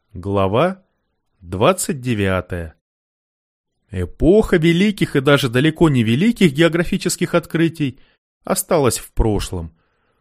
Глава 29. Эпоха великих и даже далеко не великих географических открытий осталась в прошлом.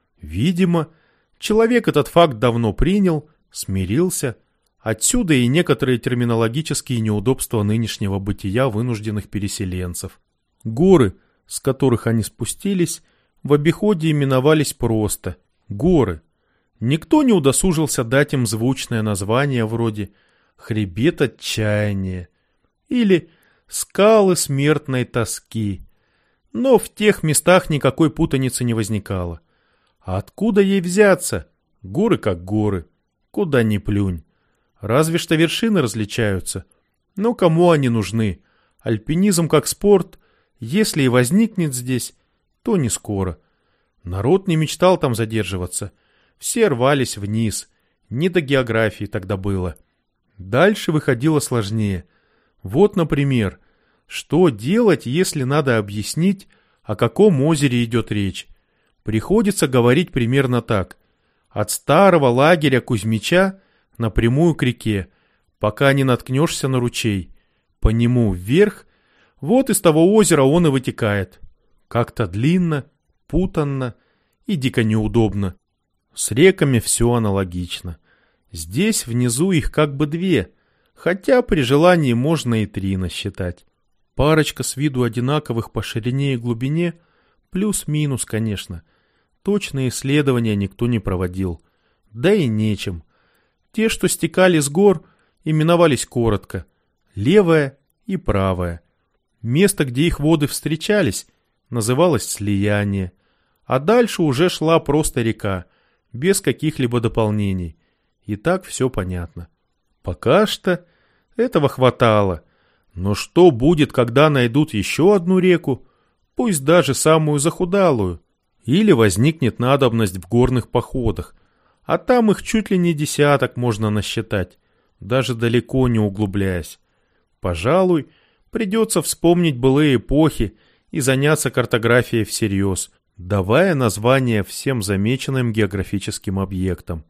Видимо, человек этот факт давно принял, смирился. Отсюда и некоторые терминологические неудобства нынешнего бытия вынужденных переселенцев. Горы, с которых они спустились, в обиходе именовались просто горы. Никто не удосужился дать им звучное название вроде «Хребет отчаяния» или «Скалы смертной тоски». Но в тех местах никакой путаницы не возникало. А откуда ей взяться? Горы как горы, куда ни плюнь. Разве что вершины различаются. Но кому они нужны? Альпинизм как спорт, если и возникнет здесь, то не скоро. Народ не мечтал там задерживаться. Все рвались вниз. Не до географии тогда было. Дальше выходило сложнее. Вот, например, что делать, если надо объяснить, о каком озере идет речь? Приходится говорить примерно так. От старого лагеря Кузьмича напрямую к реке, пока не наткнешься на ручей. По нему вверх, вот из того озера он и вытекает. Как-то длинно, путанно и дико неудобно. С реками все аналогично. Здесь внизу их как бы две, хотя при желании можно и три насчитать. Парочка с виду одинаковых по ширине и глубине, плюс-минус, конечно. Точные исследования никто не проводил. Да и нечем. Те, что стекали с гор, именовались коротко — левая и правая. Место, где их воды встречались, называлось слияние. А дальше уже шла просто река, без каких-либо дополнений. И так все понятно. Пока что этого хватало. Но что будет, когда найдут еще одну реку, пусть даже самую захудалую? Или возникнет надобность в горных походах, а там их чуть ли не десяток можно насчитать, даже далеко не углубляясь. Пожалуй, придется вспомнить былые эпохи и заняться картографией всерьез, давая названия всем замеченным географическим объектам.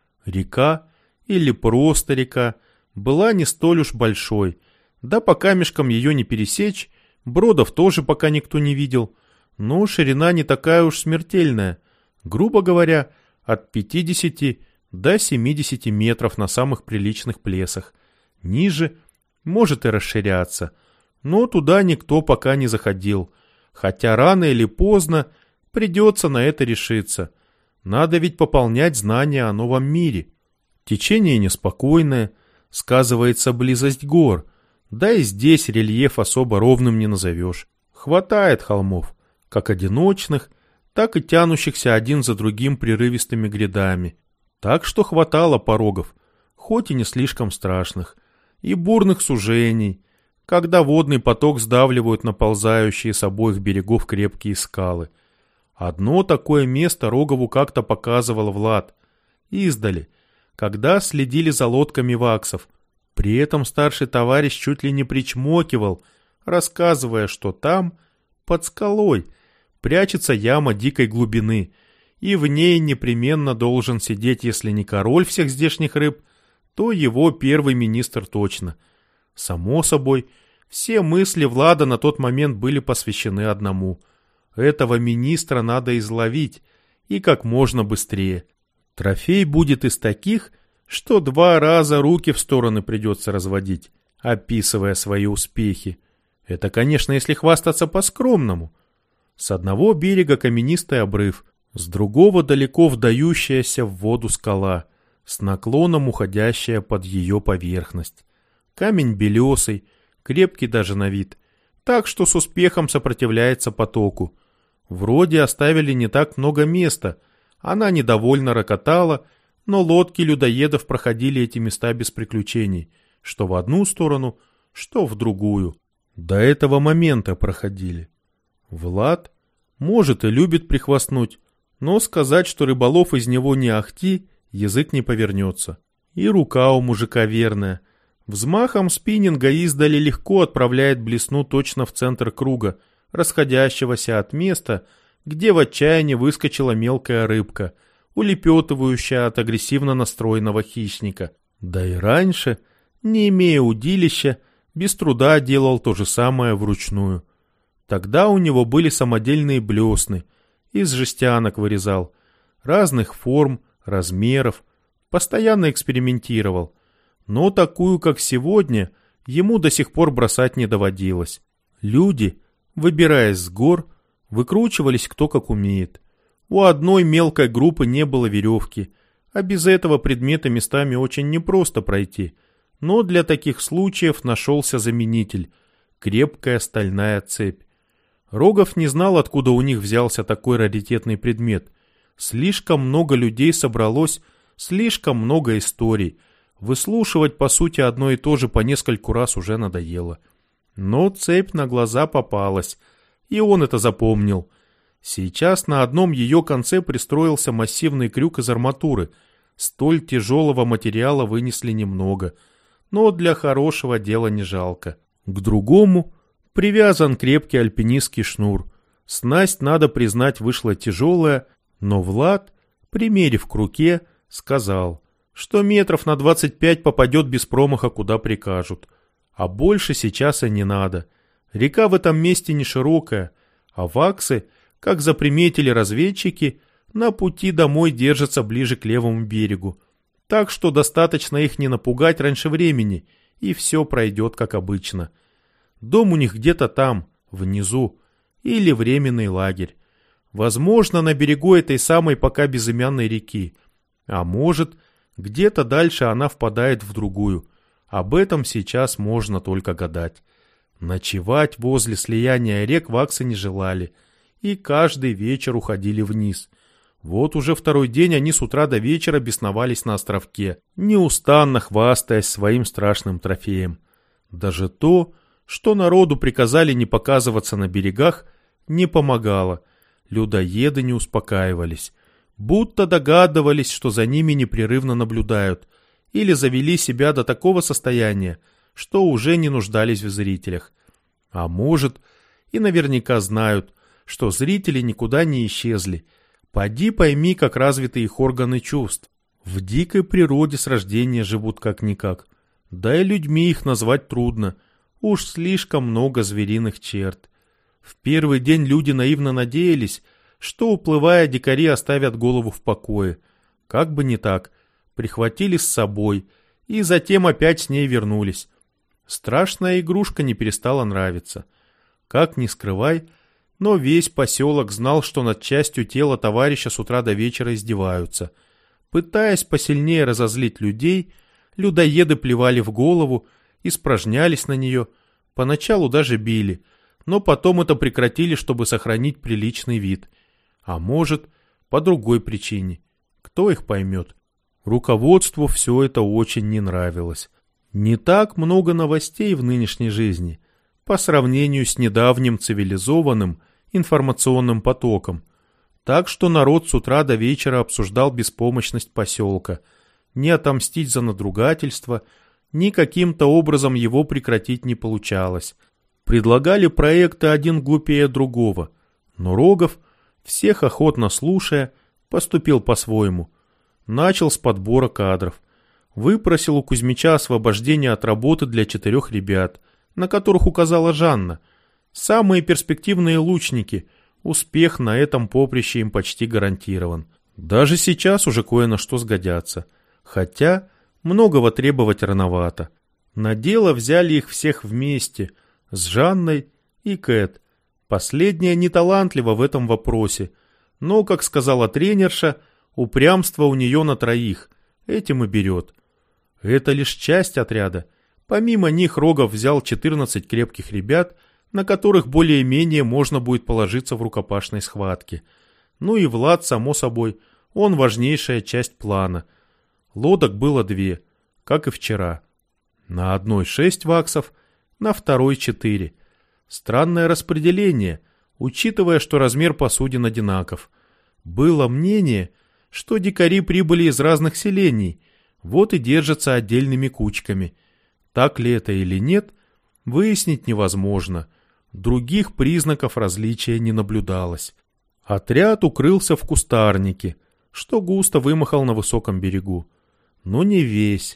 Река, или просто река, была не столь уж большой, да по камешкам ее не пересечь, бродов тоже пока никто не видел, но ширина не такая уж смертельная, грубо говоря, от 50 до 70 метров на самых приличных плесах. Ниже может и расширяться, но туда никто пока не заходил, хотя рано или поздно придется на это решиться. Надо ведь пополнять знания о новом мире. Течение неспокойное, сказывается близость гор, да и здесь рельеф особо ровным не назовешь. Хватает холмов, как одиночных, так и тянущихся один за другим прерывистыми грядами. Так что хватало порогов, хоть и не слишком страшных, и бурных сужений, когда водный поток сдавливают наползающие с обоих берегов крепкие скалы. Одно такое место Рогову как-то показывал Влад. Издали, когда следили за лодками ваксов. При этом старший товарищ чуть ли не причмокивал, рассказывая, что там, под скалой, прячется яма дикой глубины, и в ней непременно должен сидеть, если не король всех здешних рыб, то его первый министр точно. Само собой, все мысли Влада на тот момент были посвящены одному. Этого министра надо изловить, и как можно быстрее. Трофей будет из таких, что 2 раза руки в стороны придется разводить, описывая свои успехи. Это, конечно, если хвастаться по-скромному. С одного берега каменистый обрыв, с другого далеко вдающаяся в воду скала, с наклоном уходящая под ее поверхность. Камень белесый, крепкий даже на вид, так что с успехом сопротивляется потоку. Вроде оставили не так много места, она недовольно рокотала, но лодки людоедов проходили эти места без приключений, что в одну сторону, что в другую. До этого момента проходили. Влад, может, и любит прихвастнуть, но сказать, что рыболов из него не ахти, язык не повернется. И рука у мужика верная. Взмахом спиннинга издали легко отправляет блесну точно в центр круга, расходящегося от места, где в отчаянии выскочила мелкая рыбка, улепетывающая от агрессивно настроенного хищника. Да и раньше, не имея удилища, без труда делал то же самое вручную. Тогда у него были самодельные блесны, из жестянок вырезал, разных форм, размеров, постоянно экспериментировал. Но такую, как сегодня, ему до сих пор бросать не доводилось. Люди, выбираясь с гор, выкручивались кто как умеет. У одной мелкой группы не было веревки, а без этого предмета местами очень непросто пройти. Но для таких случаев нашелся заменитель – крепкая стальная цепь. Рогов не знал, откуда у них взялся такой раритетный предмет. Слишком много людей собралось, слишком много историй. Выслушивать, по сути, одно и то же по нескольку раз уже надоело. Но цепь на глаза попалась, и он это запомнил. Сейчас на одном ее конце пристроился массивный крюк из арматуры. Столь тяжелого материала вынесли немного, но для хорошего дела не жалко. К другому привязан крепкий альпинистский шнур. Снасть, надо признать, вышла тяжелая, но Влад, примерив к руке, сказал, что метров на 25 попадет без промаха, куда прикажут. А больше сейчас и не надо. Река в этом месте не широкая, а ваксы, как заприметили разведчики, на пути домой держатся ближе к левому берегу. Так что достаточно их не напугать раньше времени, и все пройдет как обычно. Дом у них где-то там, внизу, или временный лагерь. Возможно, на берегу этой самой пока безымянной реки. А может, где-то дальше она впадает в другую. Об этом сейчас можно только гадать. Ночевать возле слияния рек ваксы не желали, и каждый вечер уходили вниз. Вот уже второй день они с утра до вечера бесновались на островке, неустанно хвастаясь своим страшным трофеем. Даже то, что народу приказали не показываться на берегах, не помогало. Людоеды не успокаивались, будто догадывались, что за ними непрерывно наблюдают, или завели себя до такого состояния, что уже не нуждались в зрителях. А может, и наверняка знают, что зрители никуда не исчезли. Поди пойми, как развиты их органы чувств. В дикой природе с рождения живут как-никак. Да и людьми их назвать трудно. Уж слишком много звериных черт. В первый день люди наивно надеялись, что, уплывая, дикари оставят голову в покое. Как бы не так. Прихватили с собой, и затем опять с ней вернулись. Страшная игрушка не перестала нравиться. Как ни скрывай, но весь поселок знал, что над частью тела товарища с утра до вечера издеваются. Пытаясь посильнее разозлить людей, людоеды плевали в голову, испражнялись на нее, поначалу даже били, но потом это прекратили, чтобы сохранить приличный вид. А может, по другой причине. Кто их поймет? Руководству все это очень не нравилось. Не так много новостей в нынешней жизни, по сравнению с недавним цивилизованным информационным потоком. Так что народ с утра до вечера обсуждал беспомощность поселка. Ни отомстить за надругательство, ни каким-то образом его прекратить не получалось. Предлагали проекты один глупее другого, но Рогов, всех охотно слушая, поступил по-своему. Начал с подбора кадров. Выпросил у Кузьмича освобождение от работы для 4 ребят, на которых указала Жанна. Самые перспективные лучники. Успех на этом поприще им почти гарантирован. Даже сейчас уже кое на что сгодятся. Хотя многого требовать рановато. На дело взяли их всех вместе, с Жанной и Кэт. Последняя не талантлива в этом вопросе, но, как сказала тренерша, упрямство у нее на 3, этим и берет. Это лишь часть отряда. Помимо них Рогов взял 14 крепких ребят, на которых более-менее можно будет положиться в рукопашной схватке. Ну и Влад, само собой, он важнейшая часть плана. Лодок было 2, как и вчера. На одной 6 ваксов, на второй 4. Странное распределение, учитывая, что размер посудин одинаков. Было мнение, что дикари прибыли из разных селений, вот и держатся отдельными кучками. Так ли это или нет, выяснить невозможно. Других признаков различия не наблюдалось. Отряд укрылся в кустарнике, что густо вымахал на высоком берегу. Но не весь.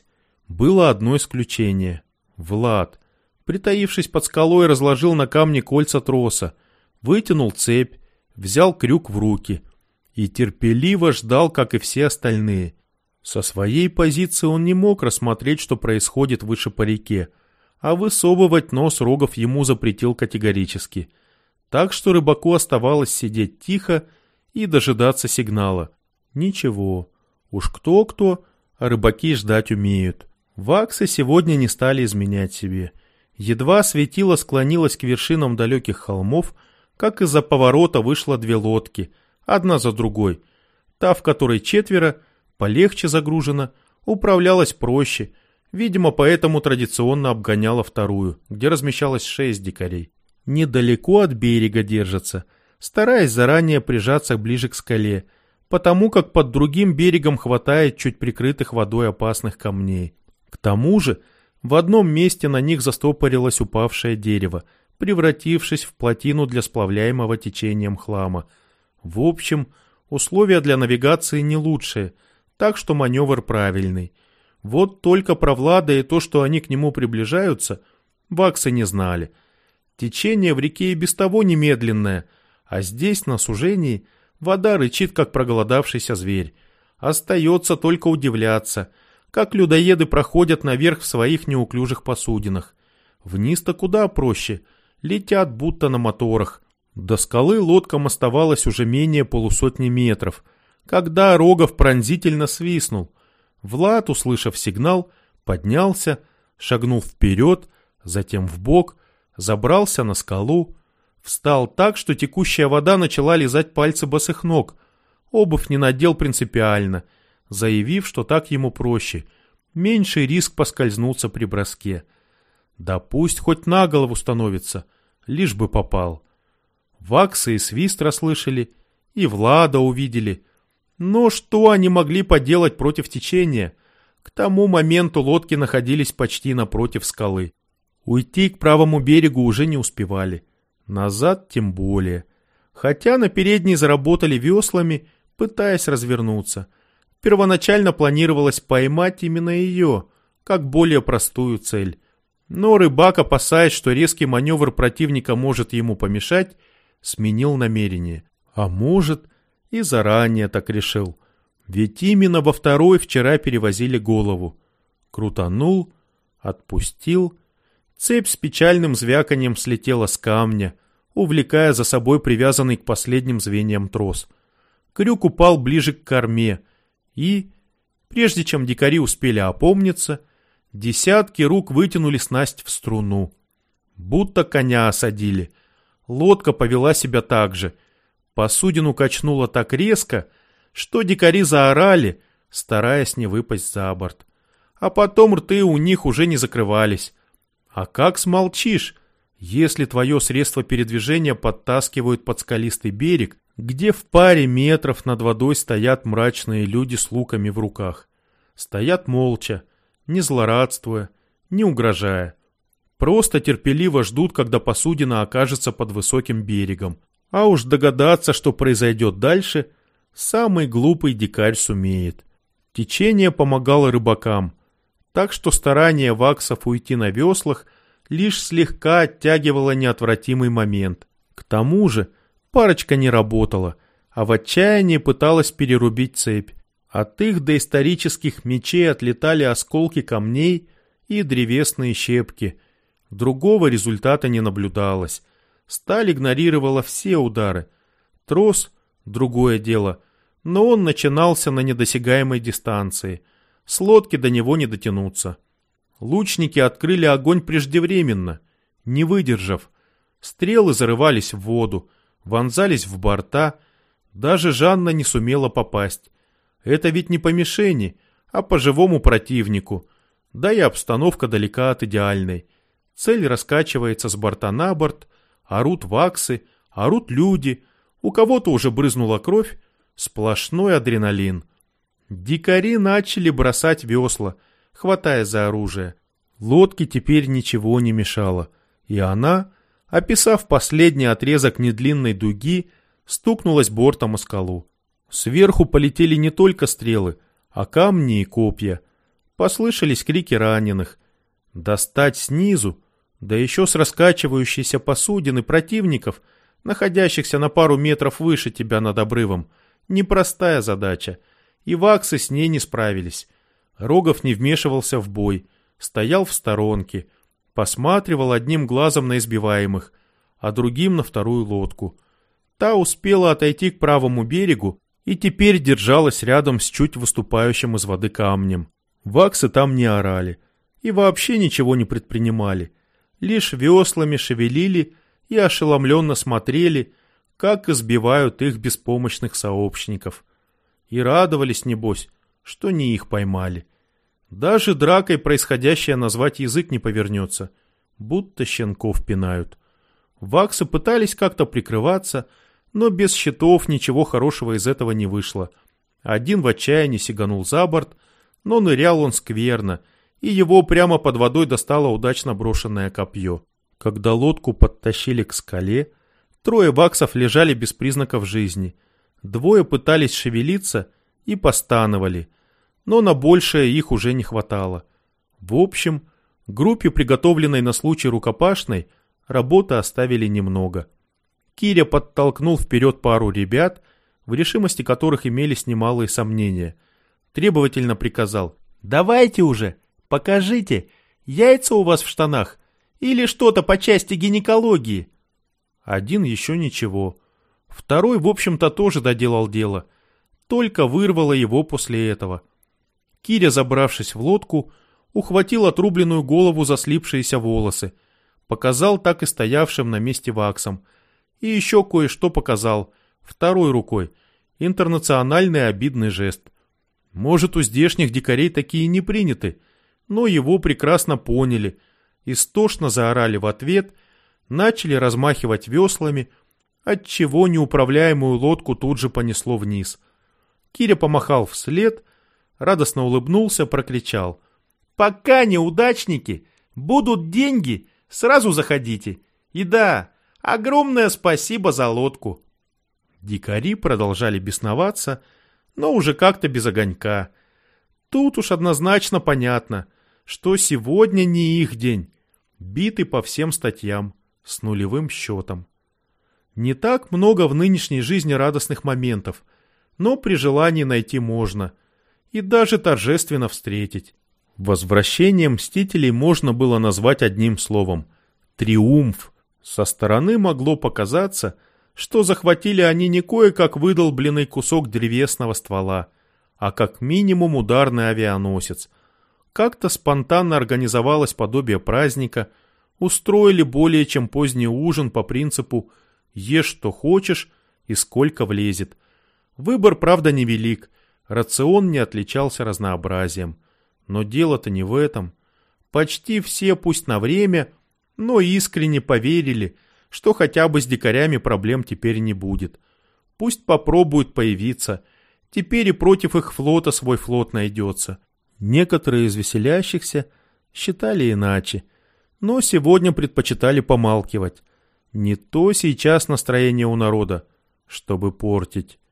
Было одно исключение. Влад, притаившись под скалой, разложил на камне кольца троса, вытянул цепь, взял крюк в руки и терпеливо ждал, как и все остальные. Со своей позиции он не мог рассмотреть, что происходит выше по реке, а высовывать нос Рогов ему запретил категорически. Так что рыбаку оставалось сидеть тихо и дожидаться сигнала. Ничего, уж кто-кто, а рыбаки ждать умеют. Ваксы сегодня не стали изменять себе. Едва светило склонилось к вершинам далеких холмов, как из-за поворота вышло две лодки, одна за другой. Та, в которой четверо, полегче загружена, управлялась проще, видимо, поэтому традиционно обгоняла вторую, где размещалось 6 дикарей. Недалеко от берега держатся, стараясь заранее прижаться ближе к скале, потому как под другим берегом хватает чуть прикрытых водой опасных камней. К тому же в одном месте на них застопорилось упавшее дерево, превратившись в плотину для сплавляемого течением хлама. В общем, условия для навигации не лучшие, так что маневр правильный. Вот только про Влада и то, что они к нему приближаются, ваксы не знали. Течение в реке и без того немедленное, а здесь, на сужении, вода рычит, как проголодавшийся зверь. Остается только удивляться, как людоеды проходят наверх в своих неуклюжих посудинах. Вниз-то куда проще, летят будто на моторах. До скалы лодкам оставалось уже менее полусотни метров, когда Рогов пронзительно свистнул. Влад, услышав сигнал, поднялся, шагнул вперед, затем вбок, забрался на скалу, встал так, что текущая вода начала лизать пальцы босых ног. Обувь не надел принципиально, заявив, что так ему проще, меньший риск поскользнуться при броске. Да пусть хоть на голову становится, лишь бы попал. Ваксы и свист расслышали, и Влада увидели. Но что они могли поделать против течения? К тому моменту лодки находились почти напротив скалы. Уйти к правому берегу уже не успевали. Назад тем более. Хотя на передней заработали веслами, пытаясь развернуться. Первоначально планировалось поймать именно ее, как более простую цель. Но рыбак, опасаясь, что резкий маневр противника может ему помешать, сменил намерение. А может, и заранее так решил. Ведь именно во второй вчера перевозили голову. Крутанул, отпустил. Цепь с печальным звяканием слетела с камня, увлекая за собой привязанный к последним звеньям трос. Крюк упал ближе к корме, и, прежде чем дикари успели опомниться, десятки рук вытянули снасть в струну. Будто коня осадили. Лодка повела себя так же. Посудину качнуло так резко, что дикари заорали, стараясь не выпасть за борт. А потом рты у них уже не закрывались. А как смолчишь, если твое средство передвижения подтаскивают под скалистый берег, где в паре метров над водой стоят мрачные люди с луками в руках? Стоят молча, не злорадствуя, не угрожая. Просто терпеливо ждут, когда посудина окажется под высоким берегом. А уж догадаться, что произойдет дальше, самый глупый дикарь сумеет. Течение помогало рыбакам, так что старание ваксов уйти на веслах лишь слегка оттягивало неотвратимый момент. К тому же парочка не работала, а в отчаянии пыталась перерубить цепь. От их доисторических мечей отлетали осколки камней и древесные щепки. Другого результата не наблюдалось. Сталь игнорировала все удары. Трос — другое дело, но он начинался на недосягаемой дистанции. С лодки до него не дотянуться. Лучники открыли огонь преждевременно, не выдержав. Стрелы зарывались в воду, вонзались в борта. Даже Жанна не сумела попасть. Это ведь не по мишени, а по живому противнику. Да и обстановка далека от идеальной. Цель раскачивается с борта на борт, орут ваксы, орут люди. У кого-то уже брызнула кровь, сплошной адреналин. Дикари начали бросать весла, хватая за оружие. Лодке теперь ничего не мешало, и она, описав последний отрезок недлинной дуги, стукнулась бортом о скалу. Сверху полетели не только стрелы, а камни и копья. Послышались крики раненых. Достать снизу, да еще с раскачивающейся посудины противников, находящихся на пару метров выше тебя над обрывом, непростая задача, и ваксы с ней не справились. Рогов не вмешивался в бой, стоял в сторонке, посматривал одним глазом на избиваемых, а другим на вторую лодку. Та успела отойти к правому берегу и теперь держалась рядом с чуть выступающим из воды камнем. Ваксы там не орали и вообще ничего не предпринимали, лишь веслами шевелили и ошеломленно смотрели, как избивают их беспомощных сообщников. И радовались, небось, что не их поймали. Даже дракой происходящее назвать язык не повернется, будто щенков пинают. Ваксы пытались как-то прикрываться, но без щитов ничего хорошего из этого не вышло. Один в отчаянии сиганул за борт, но нырял он скверно, и его прямо под водой достало удачно брошенное копье. Когда лодку подтащили к скале, 3 ваксов лежали без признаков жизни. 2 пытались шевелиться и постановали, но на большее их уже не хватало. В общем, группе, приготовленной на случай рукопашной, работы оставили немного. Киря подтолкнул вперед пару ребят, в решимости которых имелись немалые сомнения. Требовательно приказал: «Давайте уже, покажите, яйца у вас в штанах или что-то по части гинекологии». Один еще ничего. Второй, в общем-то, тоже доделал дело, только вырвало его после этого. Киря, забравшись в лодку, ухватил отрубленную голову за слипшиеся волосы, показал так и стоявшим на месте ваксам, и еще кое-что показал, второй рукой, интернациональный обидный жест. Может, у здешних дикарей такие не приняты, но его прекрасно поняли, истошно заорали в ответ, начали размахивать веслами, отчего неуправляемую лодку тут же понесло вниз. Киря помахал вслед, радостно улыбнулся, прокричал: «Пока, неудачники, будут деньги, сразу заходите. И да, огромное спасибо за лодку». Дикари продолжали бесноваться, но уже как-то без огонька. Тут уж однозначно понятно, что сегодня не их день. Биты по всем статьям, с нулевым счетом. Не так много в нынешней жизни радостных моментов, но при желании найти можно. И даже торжественно встретить. Возвращение Мстителей можно было назвать одним словом – триумф. Со стороны могло показаться, что захватили они не кое-как выдолбленный кусок древесного ствола, а как минимум ударный авианосец. Как-то спонтанно организовалось подобие праздника, устроили более чем поздний ужин по принципу «ешь, что хочешь и сколько влезет». Выбор, правда, невелик, рацион не отличался разнообразием. Но дело-то не в этом. Почти все, пусть на время, но искренне поверили, что хотя бы с дикарями проблем теперь не будет. Пусть попробуют появиться, теперь и против их флота свой флот найдется. Некоторые из веселящихся считали иначе, но сегодня предпочитали помалкивать. Не то сейчас настроение у народа, чтобы портить.